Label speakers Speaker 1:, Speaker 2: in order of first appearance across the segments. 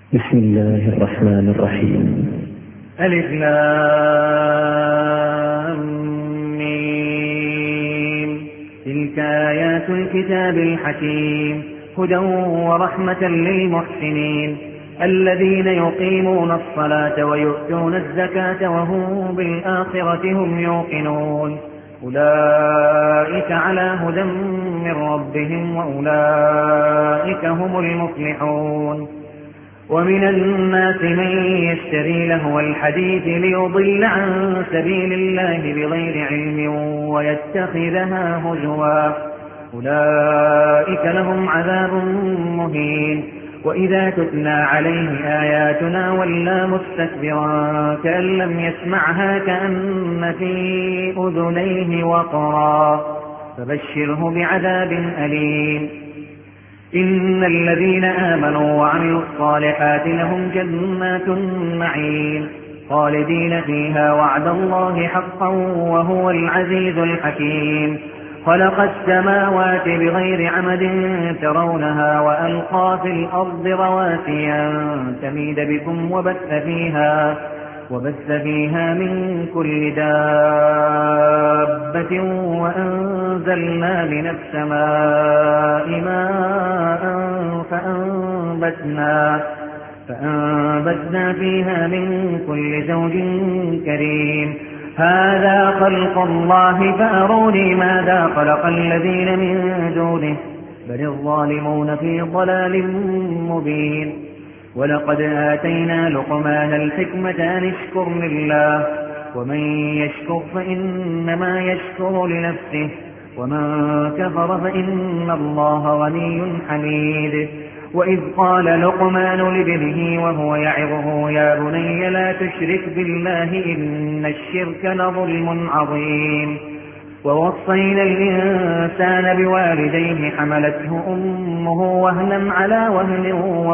Speaker 1: بسم الله الرحمن الرحيم.
Speaker 2: ألف لام ميم. تلك آيات الكتاب الحكيم هدى ورحمة للمحسنين الذين يقيمون الصلاة ويؤتون الزكاة وهم بالآخرة هم يوقنون أولئك على هدى من ربهم وأولئك هم المفلحون. ومن الناس من يشتري لهو الحديث ليضل عن سبيل الله بغير علم ويتخذها هزوا أولئك لهم عذاب مهين. وإذا تتلى عليه آياتنا ولى مستكبرا كأن لم يسمعها كأن في أذنيه وقرا فبشره بعذاب أليم. إن الذين آمنوا وعملوا الصالحات لهم جنات النعيم خالدين فيها وعد الله حقا وهو العزيز الحكيم. خلق السماوات بغير عمد ترونها وألقى في الأرض رواسي أن تميد بكم وبث فيها من كل دابة وأنزلنا من السماء ماء فأنبتنا فيها من كل زوج كريم. هذا خلق الله فأروني ماذا خلق الذين من دونه بل الظالمون في ضلال مبين. ولقد آتينا لقمان الحكمة أن اشكر لله ومن يشكر فإنما يشكر لنفسه ومن كفر فإن الله غني حميد. وإذ قال لقمان لابنه وهو يعظه يا بني لا تشرك بالله إن الشرك لظلم عظيم. ووصينا الإنسان بوالديه حملته أمه وهنا على وهن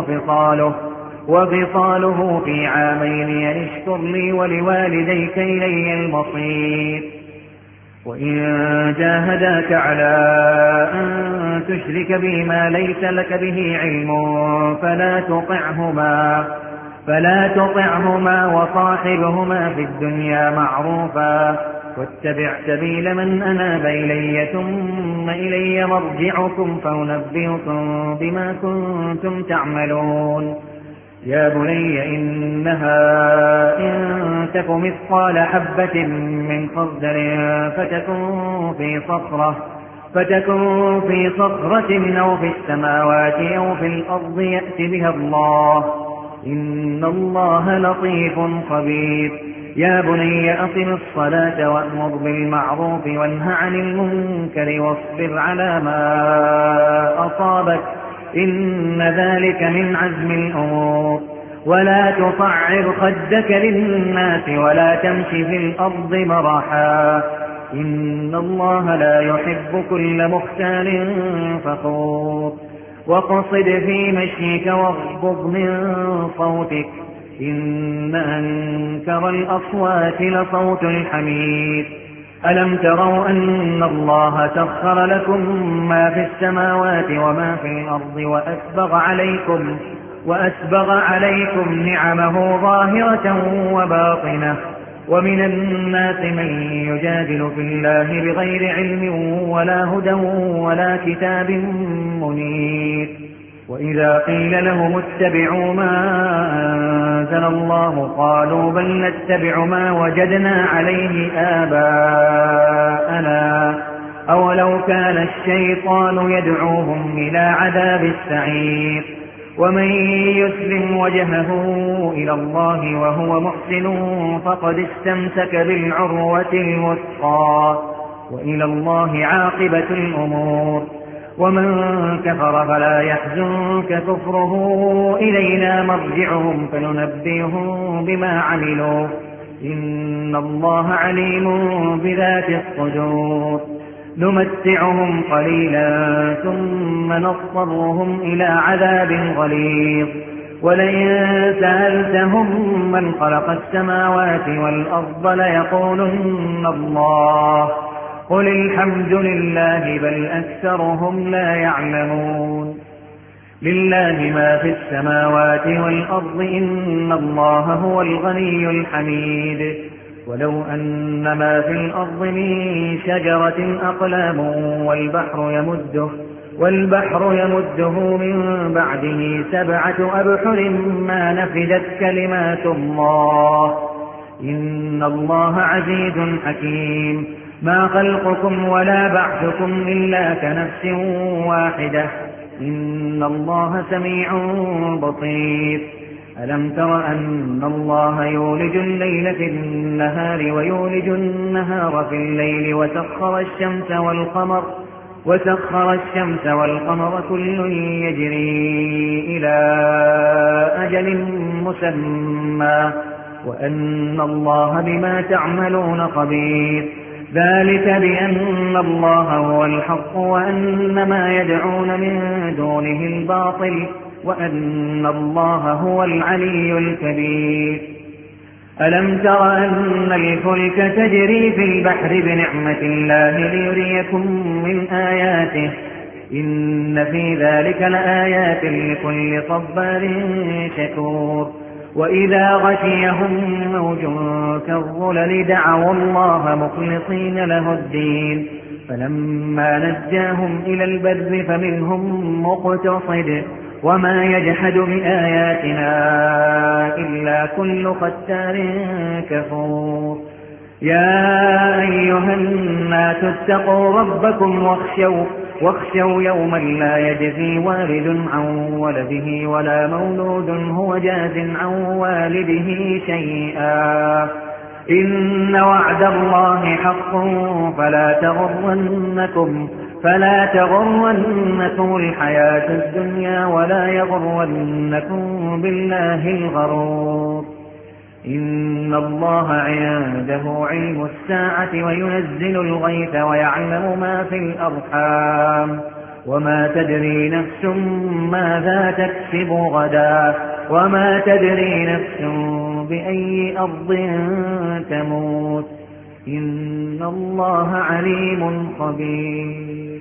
Speaker 2: وفصاله في عامين أن اشكر لي ولوالديك إلي المصير. وإن جاهداك على أن تشرك بي ما ليس لك به علم فلا تطعهما وصاحبهما في الدنيا معروفا واتبع سبيل من أناب إلي ثم إلي مرجعكم فأنبئكم بما كنتم تعملون. يا بني إنها إن تك مثقال حبة من خردل فتكن في صخرة أو في السماوات أو في الأرض يأت بها الله إن الله لطيف خبير. يا بني أقم الصلاة وأمر بالمعروف وانه عن المنكر واصبر على ما أصابك إن ذلك من عزم الأمور. ولا تصعر خدك للناس ولا تمش في الأرض مرحا إن الله لا يحب كل مختال فخور. واقصد في مشيك واغضض من صوتك إن أنكر الأصوات لصوت الحمير. ألم تروا أن الله سخر لكم ما في السماوات وما في الأرض وأسبغ عليكم نعمه ظاهرة وباطنة. ومن الناس من يجادل في الله بغير علم ولا هدى ولا كتاب منير. وإذا قيل لهم اتبعوا ما أنزل الله قالوا بل نتبع ما وجدنا عليه آباءنا أولو كان الشيطان يدعوهم إلى عذاب السعير. ومن يسلم وجهه إلى الله وهو محسن فقد استمسك بالعروة الوثقى وإلى الله عاقبة الأمور. ومن كفر فلا يحزنك كفره إلينا مرجعهم فننبئهم بما عملوا إن الله عليم بذات الصدور. نمتعهم قليلا ثم نضطرهم إلى عذاب غليظ. ولئن سألتهم من خلق السماوات والأرض ليقولن الله قل الحمد لله بل أكثرهم لا يعلمون. لله ما في السماوات والأرض إن الله هو الغني الحميد ولو أن ما في الأرض من شجرة أقلام والبحر يمده من بعده 7 أبحر ما نفدت كلمات الله إن الله عزيز حكيم ما خلقكم ولا بعثكم إلا كنفس واحدة إن الله سميع بصير ألم تر أن الله يولج الليل في النهار ويولج النهار في الليل وسخر الشمس والقمر كل يجري إلى أجل مسمى وأن الله بما تعملون خبير ذلك بأن الله هو الحق وأن ما يدعون من دونه الباطل وأن الله هو العلي الكبير ألم تر أن الفلك تجري في البحر بنعمة الله ليريكم من آياته إن في ذلك لآيات لكل صبار شكور وإذا غشيهم موج كالظلل دعوا الله مخلصين له الدين فلما نجاهم إلى البر فمنهم مقتصد وما يجحد بآياتنا إلا كل ختار كفور يا أيها الناس اتقوا ربكم واخشوا يوما لا يجزي والد عن ولده ولا مولود هو جاز عن والده شيئا إن وعد الله حق فلا تغرنكم الحياة الدنيا ولا يغرنكم بالله الغرور إن الله عنده علم الساعة وينزل الغيث ويعلم ما في الأرحام وما تدري نفس ماذا تكسب غدا وما تدري نفس بأي أرض تموت إن الله عليم خبير